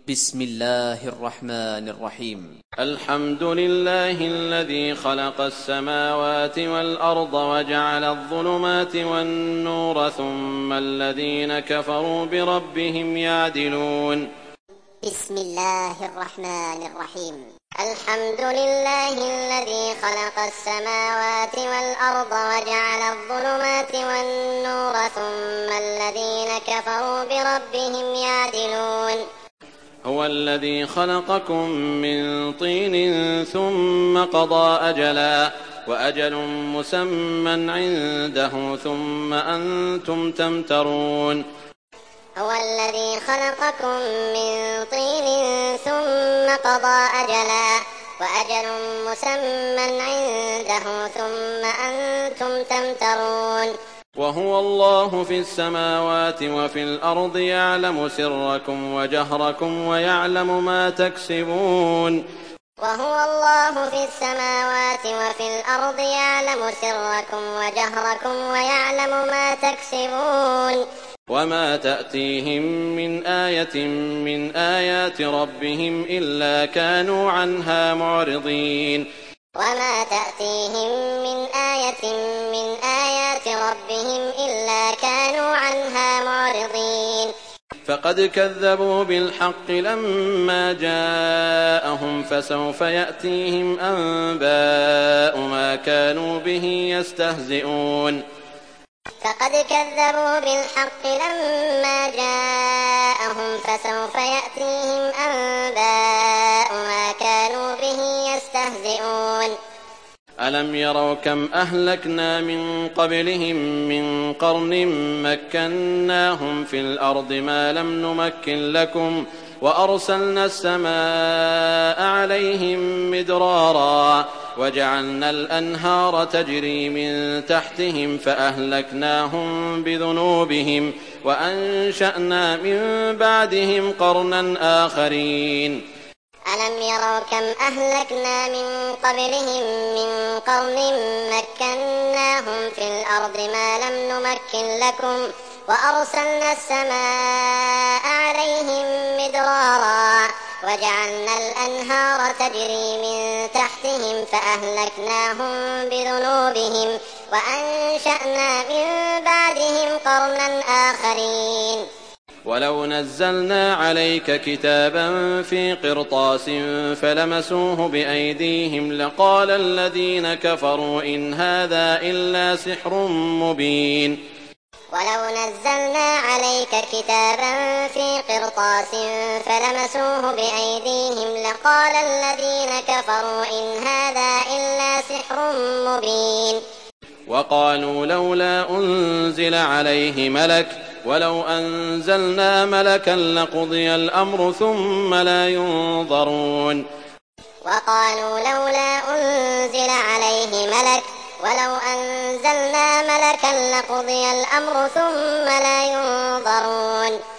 بسم الله الرحمن الرحيم. الحمد لله الذي خلق السماوات والأرض وجعل الظلمات والنور ثم الذين كفروا بربهم يعدلون. بسم الله الرحمن الرحيم. الحمد لله الذي خلق السماوات والأرض وجعل الظلمات والنور ثم الذين كفروا بربهم يعدلون. هو الذي خلقكم من طين ثم قضى أجلا وأجل مسمى عنده ثم أنتم تمترون. هو الذي خلقكم من طين ثم قضى أجلا وأجل مسمى عنده ثم أنتم تمترون. وهو الله في السماوات وفي الأرض يعلم سركم وجهركم ويعلم ما تكسبون. وهو الله في السماوات وفي الأرض يعلم سركم وجهركم ويعلم ما تكسبون. وما تأتيهم من آية من آيات ربهم إلا كانوا عنها معرضين. وما تأتيهم من آية من آيات ربهم إلا كانوا عنها معرضين. فقد كذبوا بالحق لما جاءهم فسوف يأتيهم أنباء ما كانوا به يستهزئون. فقد كذبوا بالحق لما جاءهم فسوف يأتيهم أنباء ما كانوا به يستهزئون. ألم يروا كم أهلكنا من قبلهم من قرن مكناهم في الأرض ما لم نمكن لكم وأرسلنا السماء عليهم مدرارا وجعلنا الأنهار تجري من تحتهم فأهلكناهم بذنوبهم وأنشأنا من بعدهم قرنا آخرين. ألم يروا كم أهلكنا من قبلهم من قرن مكناهم في الأرض ما لم نمكن لكم وأرسلنا السماء عليهم مدرارا وجعلنا الأنهار تجري من تحتهم فأهلكناهم بذنوبهم وأنشأنا من بعدهم قرنا آخرين. ولو نزلنا عليك كتابا في قرطاس فلمسوه بأيديهم لقال الذين كفروا إن هذا إلا سحر مبين. ولو نزلنا عليك كتابا في قرطاس فلمسوه بأيديهم لقال الذين كفروا إن هذا إلا سحر مبين. وقالوا لولا أنزل عليه ملك ولو أنزلنا ملكا لقضي الأمر ثم لا ينظرون. وقالوا لولا أنزل عليه ملك ولو أنزلنا ملكا لقضي الأمر ثم لا ينظرون.